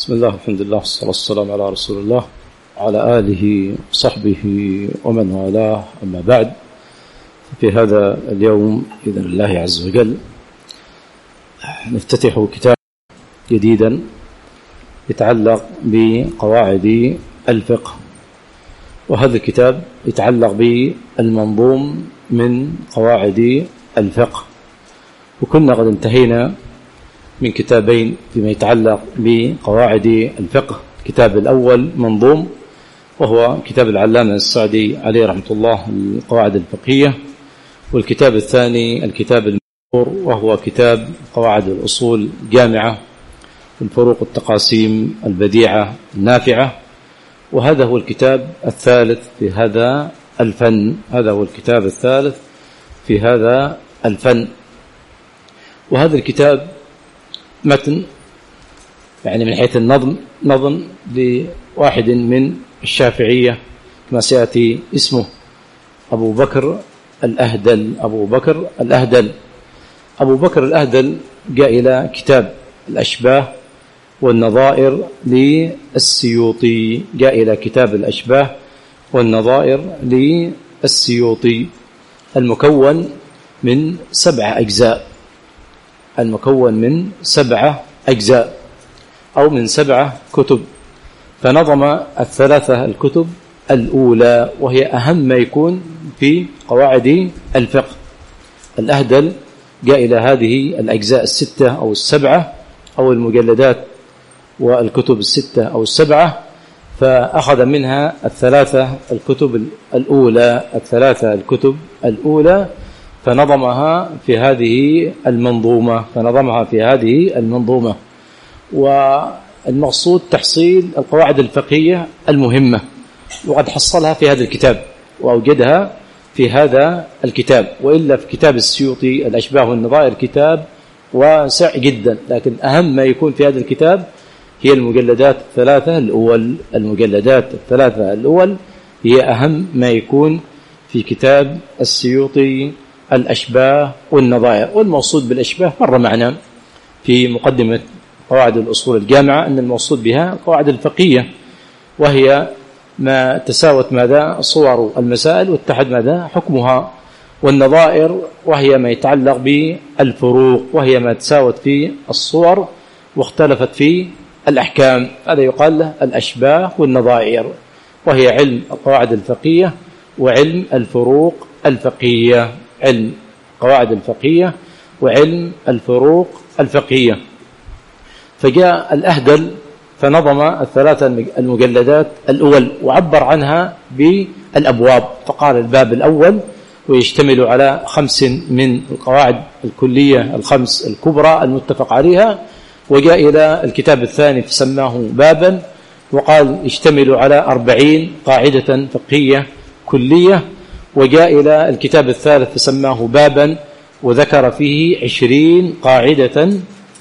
بسم الله الحمد لله والصلاة والسلام على رسول الله وعلى آله وصحبه ومن والاه، أما بعد. في هذا اليوم بإذن الله عز وجل نفتتح كتاب جديدا يتعلق بقواعد الفقه، وهذا الكتاب يتعلق بالمنظوم من قواعد الفقه. وكنا قد انتهينا من كتابين فيما يتعلق بقواعد الفقه. الكتاب الأول منظوم، وهو كتاب العلامة السعدي عليه رحمة الله القواعد الفقهية، والكتاب الثاني الكتاب المشهور وهو كتاب قواعد الأصول الجامعة، الفروق التقاسيم البديعة النافعة. وهذا هو الكتاب الثالث في هذا الفن، هذا هو الكتاب الثالث في هذا الفن. وهذا الكتاب متن، يعني من حيث النظم، نظم لواحد من الشافعية كما سيأتي اسمه، أبو بكر الأهدل. أبو بكر الأهدل، أبو بكر الأهدل جاء إلى كتاب الأشباه والنظائر للسيوطي، جاء إلى كتاب الأشباه والنظائر للسيوطي، المكون من 7 أجزاء، المكون من 7 أجزاء أو من 7 كتب. فنظم الثلاثة الكتب الأولى، وهي أهم ما يكون في قواعد الفقه. الأهدل جاء إلى هذه الأجزاء 6 أو 7 أو المجلدات والكتب 6 أو 7، فأخذ منها الثلاثة الكتب الأولى، الثلاثة الكتب الأولى، فنظمها في هذه المنظومة، فنظمها في هذه المنظومة. والمقصود تحصيل القواعد الفقهية المهمة، وقد حصلها في هذا الكتاب وأوجدها في هذا الكتاب. وإلا في كتاب السيوطي الأشباه والنظائر كتاب واسع جدا، لكن أهم ما يكون في هذا الكتاب هي المجلدات الثلاثة الأول. المجلدات الثلاثة الأول هي أهم ما يكون في كتاب السيوطي الأشباه والنظائر. والمقصود بالأشباه مر معنا في مقدمة قواعد الأصول الجامعة أن المقصود بها القواعد الفقهية، وهي ما تساوت ماذا صور المسائل واتحد ماذا حكمها. والنظائر وهي ما يتعلق بالفروق، وهي ما تساوت في الصور واختلفت في الأحكام. هذا يقال له الأشباه والنظائر، وهي علم القواعد الفقهية وعلم الفروق الفقهية، علم قواعد الفقهية وعلم الفروق الفقهية. فجاء الأهدل فنظم الثلاثة المجلدات الأول وعبر عنها بالأبواب، فقال الباب الأول ويشتمل على 5 من القواعد الكلية ال5 الكبرى المتفق عليها. وجاء إلى الكتاب الثاني فسماه بابا، وقال يشتمل على 40 قاعدة فقهية كلية. وجاء إلى الكتاب الثالث فسماه بابا، وذكر فيه 20 قاعدة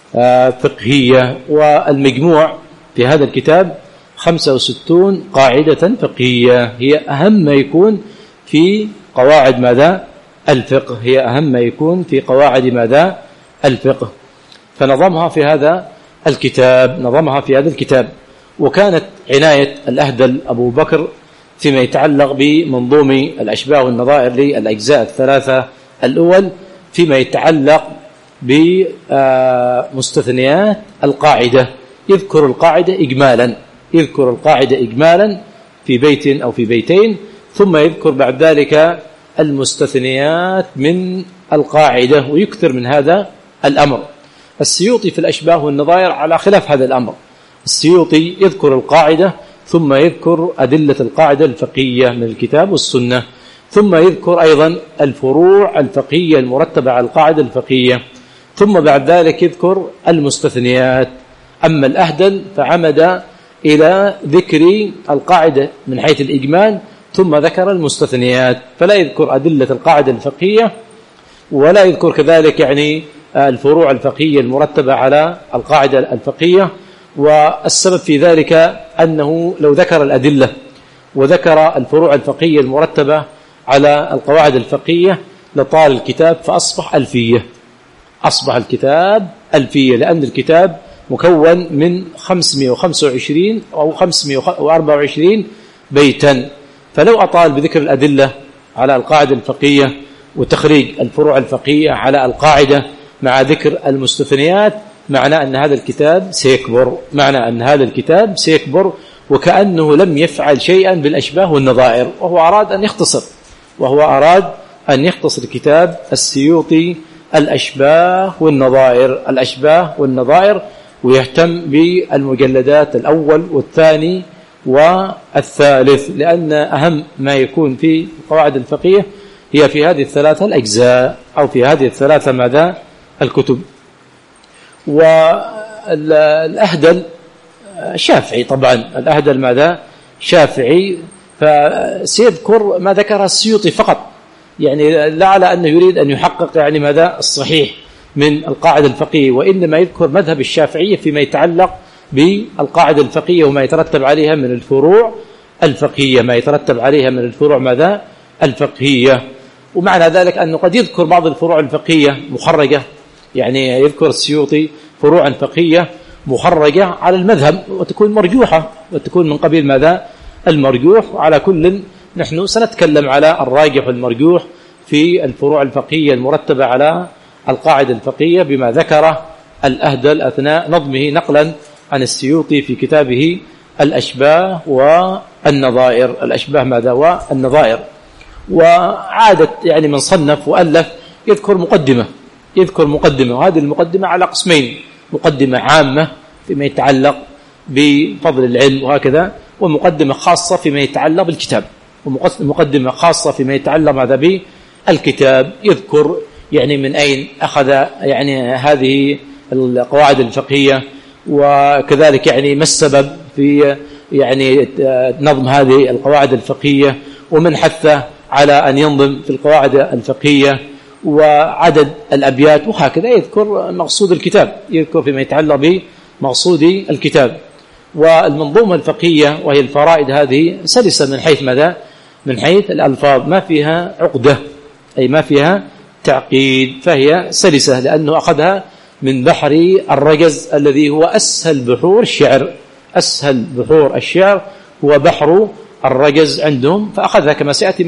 فقهية. والمجموع في هذا الكتاب 65 قاعدة فقهية، هي أهم ما يكون في قواعد ماذا الفقه، هي أهم ما يكون في قواعد ماذا الفقه. فنظمها في هذا الكتاب، نظمها في هذا الكتاب. وكانت عناية الأهدل أبو بكر فيما يتعلق بمنظوم الأشباه والنظائر للأجزاء الثلاثة الأول فيما يتعلق بمستثنيات القاعدة، يذكر القاعدة إجمالا، يذكر القاعدة إجمالا في بيت أو في بيتين، ثم يذكر بعد ذلك المستثنيات من القاعدة، ويكثر من هذا الأمر. السيوطي في الأشباه والنظائر على خلاف هذا الأمر، السيوطي يذكر القاعدة ثم يذكر أدلة القاعدة الفقهية من الكتاب والسنة، ثم يذكر أيضا الفروع الفقهية المرتبة على القاعدة الفقهية، ثم بعد ذلك يذكر المستثنيات. أما الأهدل فعمد إلى ذكر القاعدة من حيث الإجمال، ثم ذكر المستثنيات، فلا يذكر أدلة القاعدة الفقهية ولا يذكر كذلك يعني الفروع الفقهية المرتبة على القاعدة الفقهية. والسبب في ذلك أنه لو ذكر الأدلة وذكر الفروع الفقهية المرتبة على القواعد الفقهية لطال الكتاب، فأصبح ألفية، أصبح الكتاب ألفية، لأن الكتاب مكون من 525 أو 524 بيتا. فلو أطال بذكر الأدلة على القاعدة الفقهية وتخريج الفروع الفقهية على القاعدة مع ذكر المستثنيات، معنى أن هذا الكتاب سيكبر، وكأنه لم يفعل شيئا بالأشباه والنظائر، وهو أراد أن يختصر كتاب السيوطي الأشباه والنظائر، ويهتم بالمجلدات الأول والثاني والثالث، لأن أهم ما يكون في القواعد الفقهية هي في هذه الثلاثة الأجزاء، أو في هذه الثلاثة الكتب. والأهدل شافعي، طبعا الأهدل شافعي، فسيذكر ما ذكر السيوطي فقط، يعني لا على أنه يريد أن يحقق الصحيح من القاعدة الفقهية، وإنما يذكر مذهب الشافعية فيما يتعلق بالقاعدة الفقهية وما يترتب عليها من الفروع الفقهية، ومعنى ذلك أنه قد يذكر بعض الفروع الفقهية مخرجة، يعني يذكر السيوطي فروعا فقهية مخرجة على المذهب وتكون مرجوحة، وتكون من قبيل المرجوح. على كل نحن سنتكلم على الراجح والمرجوح في الفروع الفقهية المرتبة على القاعدة الفقهية بما ذكره الأهدل أثناء نظمه نقلا عن السيوطي في كتابه الأشباه والنظائر. وعادة من صنف وألف يذكر مقدمة، وهذه المقدمة على قسمين: مقدمة عامة فيما يتعلق بفضل العلم وهكذا، ومقدمة خاصة فيما يتعلق بالكتاب، ومقدمة خاصة فيما يتعلق بالكتاب، يذكر من أين أخذ هذه القواعد الفقهية، وكذلك ما السبب في نظم هذه القواعد الفقهية، ومن حث على أن ينظم في القواعد الفقهية، وعدد الأبيات، وهكذا يذكر مقصود الكتاب، يذكر فيما يتعلق بمقصود الكتاب. والمنظومة الفقهية وهي الفرائد هذه سلسة من حيث الألفاظ، ما فيها عقدة، أي ما فيها تعقيد، فهي سلسة لأنه أخذها من بحر الرجز الذي هو أسهل بحور الشعر هو بحر الرجز عندهم، فأخذها كما سيأتي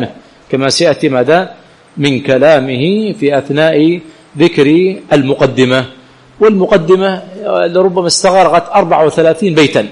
من كلامه في أثناء ذكر المقدمة. والمقدمة لربما استغرقت 34 بيتا،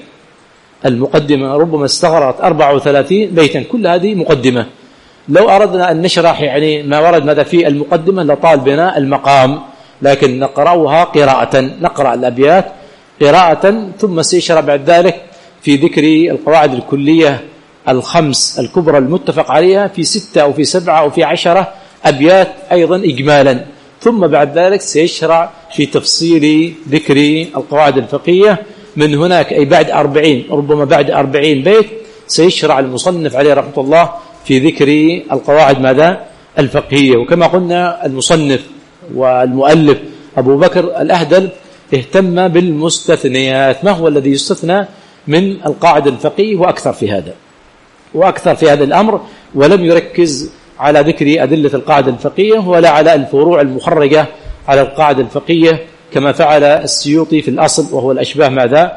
كل هذه مقدمة. لو أردنا أن نشرح ما ورد في المقدمة لطال بنا المقام، لكن نقرأها قراءة، نقرأ الأبيات قراءة، ثم سيشرع بعد ذلك في ذكر القواعد الكلية الخمس الكبرى المتفق عليها في 6 أو في 7 أو في 10 أبيات أيضا إجمالا، ثم بعد ذلك سيشرع في تفصيل ذكر القواعد الفقهية من هناك، أي بعد 40 ربما بعد 40 بيت سيشرع المصنف عليه رحمة الله في ذكر القواعد الفقهية. وكما قلنا المصنف والمؤلف أبو بكر الأهدل اهتم بالمستثنيات، ما هو الذي يستثنى من القاعدة الفقهية، وأكثر في هذا الأمر، ولم يركز على ذكر أدلة القاعدة الفقهية ولا على الفروع المخرجة على القاعدة الفقهية كما فعل السيوطي في الأصل، وهو الأشباه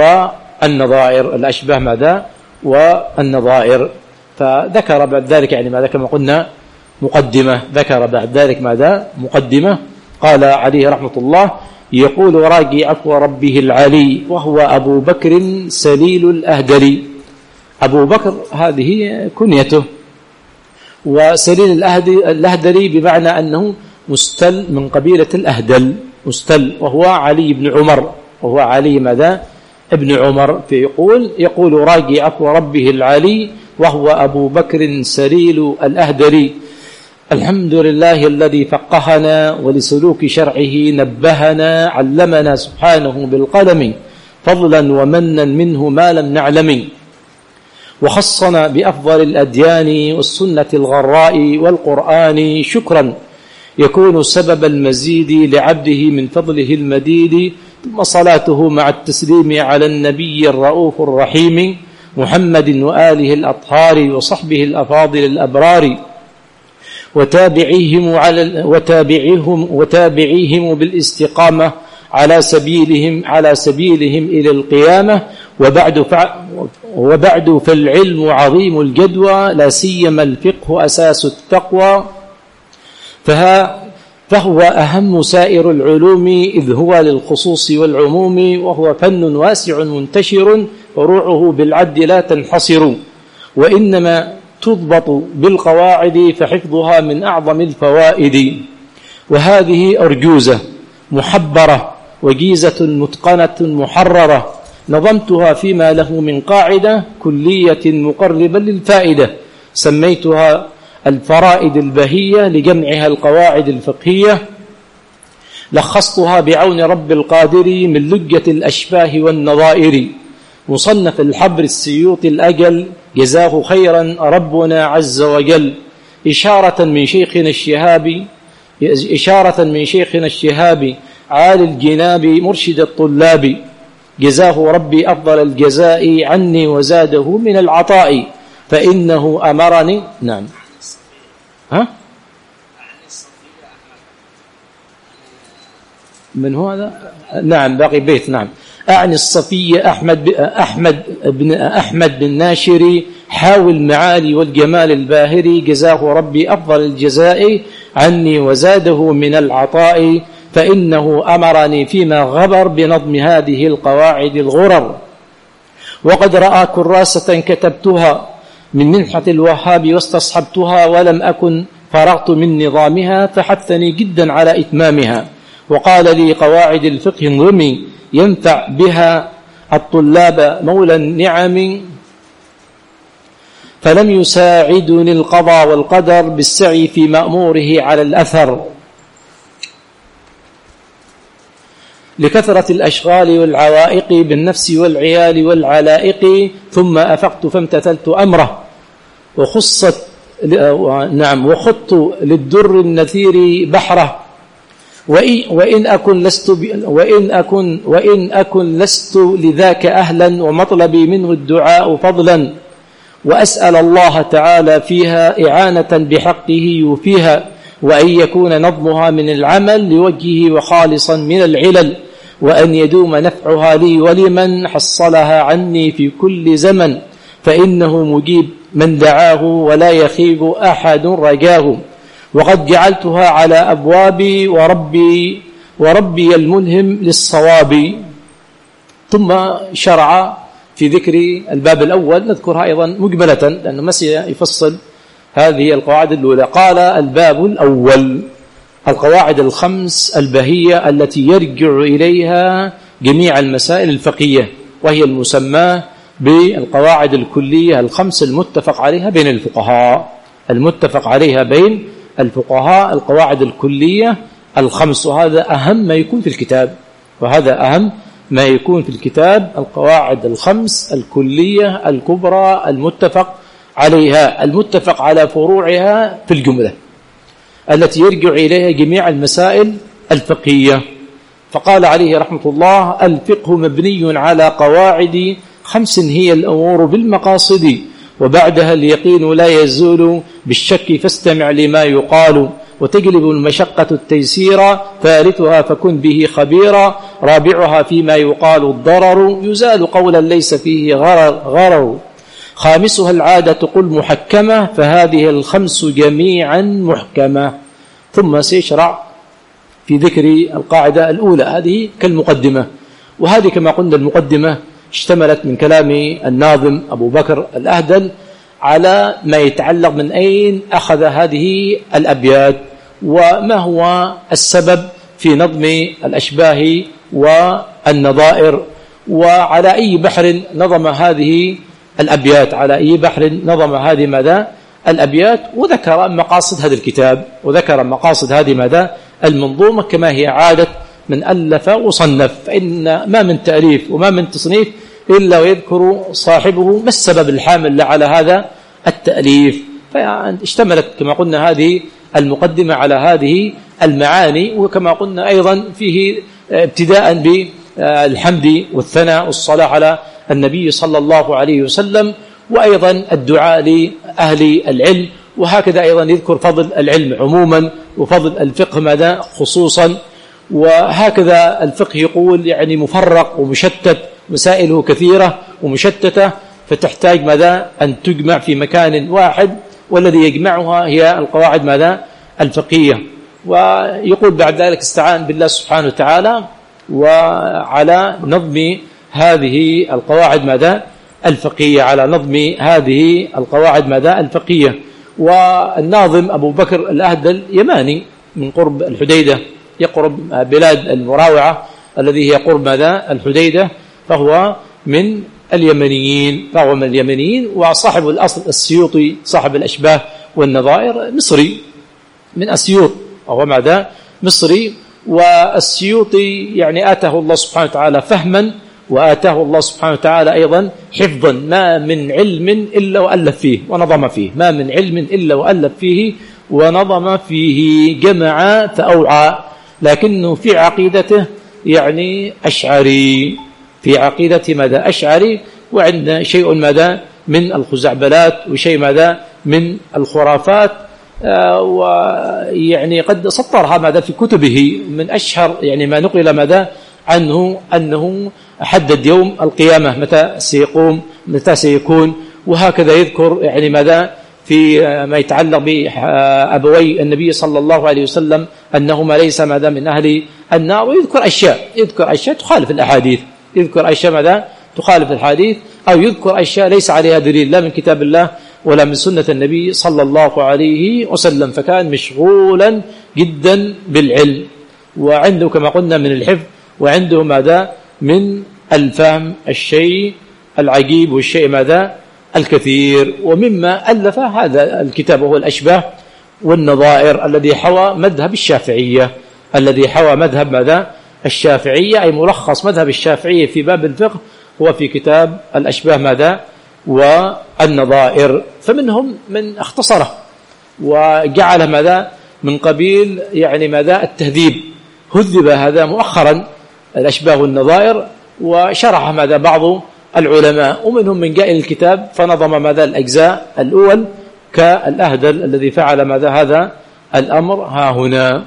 والنظائر. فذكر بعد ذلك ماذا كما قلنا مقدمة، ذكر بعد ذلك مقدمة. قال عليه رحمة الله: يقول راجي عفو ربه العلي وهو أبو بكر سليل الأهدلي. أبو بكر هذه كنيته، وسليل الأهدلي بمعنى أنه مستل من قبيلة الأهدل، وهو علي بن عمر، ابن عمر. يقول راجي عفو ربه العلي وهو أبو بكر سليل الأهدلي. الحمد لله الذي فقهنا ولسلوك شرعه نبهنا، علمنا سبحانه بالقلم فضلا ومنا منه ما لم نعلم، وخصنا بأفضل الأديان والسنة الغراء والقرآن شكرا يكون سبب المزيد لعبده من فضله المديد. ثم صلاته مع التسليم على النبي الرؤوف الرحيم محمد وآله الأطهار وصحبه الأفاضل الأبرار، وتابعيهم بالاستقامة على سبيلهم إلى القيامة. وبعد فالعلم عظيم الجدوى، لا سيما الفقه أساس التقوى، فهو أهم سائر العلوم، إذ هو للخصوص والعموم، وهو فن واسع منتشر، فروعه بالعد لا تنحصر، وإنما تضبط بالقواعد، فحفظها من أعظم الفوائد. وهذه أرجوزة محبرة وجيزة متقنة محررة، نظمتها فيما له من قاعدة كلية مقربة للفائدة، سميتها الفرائد البهية لجمعها القواعد الفقهية، لخصتها بعون رب القادر من لجة الأشباه والنظائر. مصنف الحبر السيوطي الأجل، جزاه خيرا ربنا عز وجل، إشارة من شيخنا الشهاب عالي الجناب مرشد الطلاب، جزاه ربي أفضل الجزاء عني وزاده من العطاء، فإنه أمرني. نعم. من هو هذا؟ نعم، باقي بيت. نعم. أعني الصفي أحمد بن ناشري، حاوي المعالي والجمال الباهري، جزاه ربي أفضل الجزاء عني وزاده من العطاء، فإنه أمرني فيما غبر بنظم هذه القواعد الغرر. وقد رأى كراسة كتبتها من منحة الوهاب واستصحبتها، ولم أكن فرغت من نظامها، فحثني جدا على إتمامها، وقال لي قواعد الفقه انظمي، ينفع بها الطلاب مولى النعم، فلم يساعدني القضاء والقدر بالسعي في مأموره على الأثر، لكثرة الأشغال والعوائق بالنفس والعيال والعلائق، ثم أفقت فامتثلت أمره، وخطت للدر النثير بحره، وإن أكن لست لذاك أهلا، ومطلبي منه الدعاء فضلا، وأسأل الله تعالى فيها إعانة بحقه يوفيها، وأن يكون نظمها من العمل لوجهه وخالصا من العلل، وأن يدوم نفعها لي ولمن حصلها عني في كل زمن، فإنه مجيب من دعاه ولا يخيب أحد رجاه. وقد جعلتها على أبوابي وربي الملهم للصواب. ثم شرع في ذكر الباب الأول، نذكرها أيضا مجملة لأنه ما سيفصل هذه القواعد الأولى. قال: الباب الأول القواعد الخمس البهية التي يرجع إليها جميع المسائل الفقهية، وهي المسمى بالقواعد الكلية الخمس المتفق عليها بين الفقهاء، القواعد الكلية الخمس، وهذا أهم ما يكون في الكتاب، القواعد الخمس الكلية الكبرى المتفق عليها، المتفق على فروعها في الجملة التي يرجع إليها جميع المسائل الفقهية. فقال عليه رحمة الله: الفقه مبني على قواعد خمس، هي الأمور بالمقاصد، وبعدها اليقين لا يزول بالشك، فاستمع لما يقال، وتجلب المشقة التيسير، ثالثها فكن به خبيرا، رابعها فيما يقال الضرر، يزال قولا ليس فيه غرر، خامسها العادة قل محكمة، فهذه الخمس جميعا محكمة. ثم سيشرع في ذكر القاعدة الأولى، هذه كالمقدمة، وهذه كما قلنا المقدمة اشتملت من كلام الناظم أبو بكر الأهدل على ما يتعلق من أين أخذ هذه الأبيات، وما هو السبب في نظم الأشباه والنظائر، وعلى أي بحر نظم هذه الأبيات، الأبيات، وذكر مقاصد هذا الكتاب، وذكر مقاصد هذه المنظومة كما هي عادة من ألف وصنف، فإن ما من تأليف وما من تصنيف إلا ويذكر صاحبه ما السبب الحامل على هذا التأليف. فاشتملت كما قلنا هذه المقدمة على هذه المعاني، وكما قلنا أيضا فيه ابتداء بالحمد والثناء والصلاة على النبي صلى الله عليه وسلم، وأيضا الدعاء لأهل العلم، وهكذا أيضا يذكر فضل العلم عموما وفضل الفقه خصوصا، وهكذا الفقه يقول يعني مفرق ومشتت، مسائله كثيرة ومشتتة، فتحتاج ماذا أن تجمع في مكان واحد، والذي يجمعها هي القواعد ماذا الفقهية. ويقول بعد ذلك استعان بالله سبحانه وتعالى وعلى نظم هذه القواعد ماذا الفقهية، على نظم هذه القواعد ماذا الفقهية. والناظم أبو بكر الأهدل يماني من قرب الحديدة، يقرب بلاد المراوعة الذي هي قرب ماذا الحديدة، فهو من اليمنيين. وصاحب الأصل السيوطي صاحب الأشباه والنظائر مصري من أسيوط، وهو ماذا مصري. والسيوطي يعني آتاه الله سبحانه وتعالى فهما، وآتاه الله سبحانه وتعالى أيضا حفظا، ما من علم إلا وألف فيه ونظم فيه، ما من علم إلا وألف فيه ونظم فيه، جمع فأوعى. لكنه في عقيدته يعني أشعري، في عقيدته ماذا أشعري، وعند شيء ماذا من الخزعبلات وشيء ماذا من الخرافات، ويعني قد سطرها ماذا في كتبه. من أشهر يعني ما نقل ماذا عنه أنه حدد يوم القيامة متى سيقوم، متى سيكون، وهكذا يذكر يعني ماذا في ما يتعلق بأبوي النبي صلى الله عليه وسلم أنهما ليس ماذا من أهل النار، ويذكر أشياء تخالف الأحاديث، يذكر أشياء ماذا تخالف الحديث، أو يذكر أشياء ليس عليها دليل لا من كتاب الله ولا من سنة النبي صلى الله عليه وسلم. فكان مشغولا جدا بالعلم، وعنده كما قلنا من الحفظ، وعنده ماذا من الفهم الشيء العجيب والشيء ماذا الكثير. ومما ألف هذا الكتاب هو الأشباه والنظائر، الذي حوى مذهب الشافعية، الذي حوى مذهب ماذا الشافعية، أي ملخص مذهب الشافعية في باب الفقه هو في كتاب الأشباه ماذا والنظائر. فمنهم من اختصره وجعل ماذا من قبيل يعني ماذا التهذيب، هذب هذا مؤخرا الأشباه والنظائر، وشرح ماذا بعض العلماء، ومنهم من جاء الكتاب فنظم ماذا الأجزاء الأول كالأهدل الذي فعل ماذا هذا الأمر ها هنا.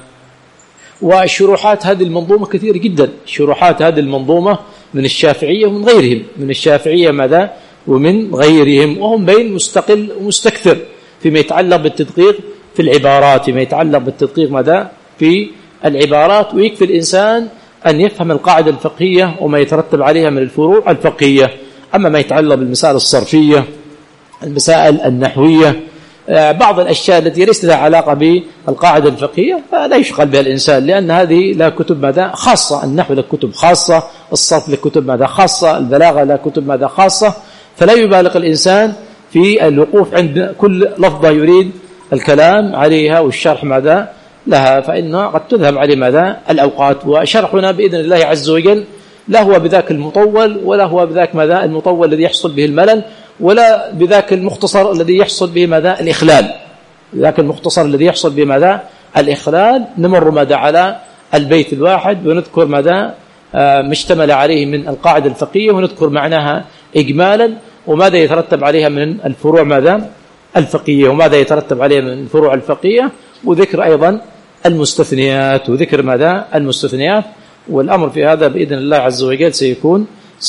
وشروحات هذه المنظومة كثير جدا، شروحات هذه المنظومة من الشافعية ومن غيرهم، من الشافعية ماذا ومن غيرهم، وهم بين مستقل ومستكثر فيما يتعلق بالتدقيق في العبارات، فيما يتعلق بالتدقيق ماذا في العبارات. ويكفي الإنسان أن يفهم القاعدة الفقهية وما يترتب عليها من الفروع الفقهية. أما ما يتعلق بالمسائل الصرفية، المسائل النحوية، بعض الأشياء التي ليست لها علاقة بالقاعدة الفقهية فلا يشغل بها الإنسان، لأن هذه لا كتب ماذا خاصة، النحو له كتب خاصة، الصرف له كتب ماذا خاصة، البلاغة له كتب ماذا خاصة، فلا يبالغ الإنسان في الوقوف عند كل لفظة يريد الكلام عليها والشرح ماذا لها، فإنها قد تذهب عليه ماذا الأوقات. وشرحنا بإذن الله عز وجل لا هو بذاك المطول، ولا هو بذاك ماذا المطول الذي يحصل به الملل، ولا بذاك المختصر الذي يحصل به ماذا الإخلال، ذاك المختصر الذي يحصل به ماذا الإخلال. نمر ماذا على البيت الواحد ونذكر ماذا مشتمل عليه من القاعدة الفقهية، ونذكر معناها إجمالا، وماذا يترتب عليها من الفروع ماذا الفقهية، وماذا يترتب عليها من الفروع الفقهية، وذكر أيضا المستثنيات، وذكر ماذا المستثنيات. والأمر في هذا بإذن الله عز وجل سيكون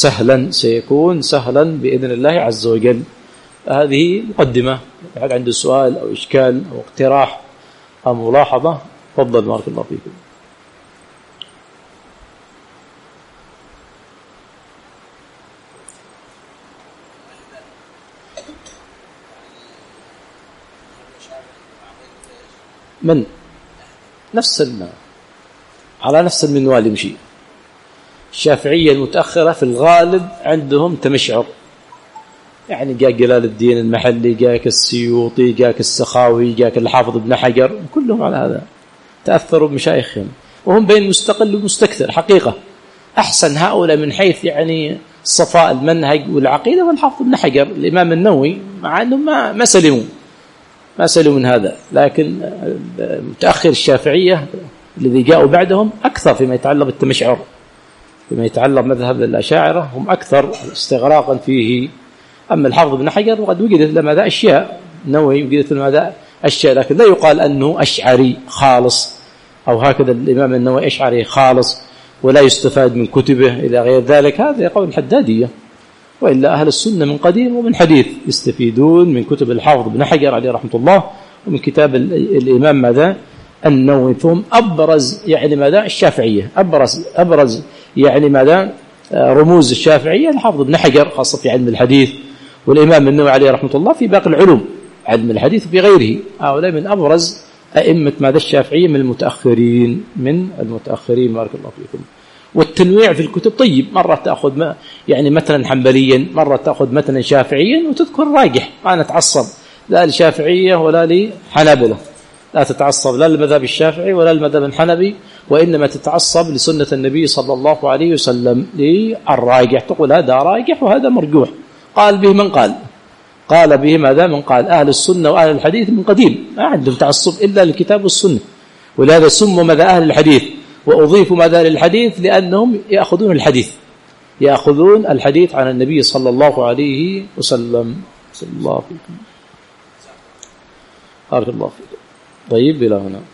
سهلا بإذن الله عز وجل. هذه مقدمة. هل عنده سؤال أو إشكال أو اقتراح أو ملاحظة؟ تفضل بارك الله فيكم. من على نفس المنوال يمشي. الشافعية المتأخرة في الغالب عندهم تمشعر، يعني جاء جلال الدين المحلي، جاءك السيوطي، جاءك السخاوي، جاءك الحافظ ابن حجر، كلهم على هذا تأثروا بمشايخهم، وهم بين مستقل ومستكثر حقيقة. أحسن هؤلاء من حيث يعني صفاء المنهج والعقيدة والحافظ ابن حجر الإمام النووي، مع أنهم ما سلموا من هذا. لكن متأخر الشافعية الذي جاءوا بعدهم أكثر فيما يتعلق بالتمشعر، فيما يتعلق مذهب الأشاعرة هم أكثر استغراقا فيه. أما الحافظ ابن حجر وقد وجدت لماذا أشياء، نووي وجدت لماذا أشياء، لكن لا يقال أنه أشعري خالص، أو هكذا الإمام النووي أشعري خالص ولا يستفاد من كتبه إلى غير ذلك، هذا قول الحدادية. وإلا أهل السنة من قديم ومن حديث يستفيدون من كتب الحافظ بن حجر عليه رحمة الله ومن كتاب الإمام ماذا النووي. ثم أبرز يعني ماذا الشافعية، أبرز يعني ماذا رموز الشافعية الحافظ بن حجر خاصة في علم الحديث، والإمام النووي عليه رحمة الله في باقي العلوم علم الحديث في غيره. هؤلاء من أبرز أئمة ماذا الشافعية من المتأخرين بارك الله فيكم. والتنويع في الكتب طيب، مرة تأخذ يعني مثلا حنبليا، مرة تأخذ مثلا شافعيا وتذكر راجح، ما نتعصب لا للشافعية ولا لحنابلة، لا تتعصب لا للمذهب الشافعي ولا للمذهب الحنبي، وإنما تتعصب لسنة النبي صلى الله عليه وسلم للراجح، تقول هذا راجح وهذا مرجوح. قال به من قال به ماذا من قال. أهل السنة وأهل الحديث من قديم ما عندهم تعصب إلا للكتاب والسنة، ولهذا سموا ماذا أهل الحديث، وأضيفوا ماذا للحديث لأنهم يأخذون الحديث عن النبي صلى الله عليه وسلم. صلى الله عليه وسلم. بارك الله فيكم. طيب إلى هنا.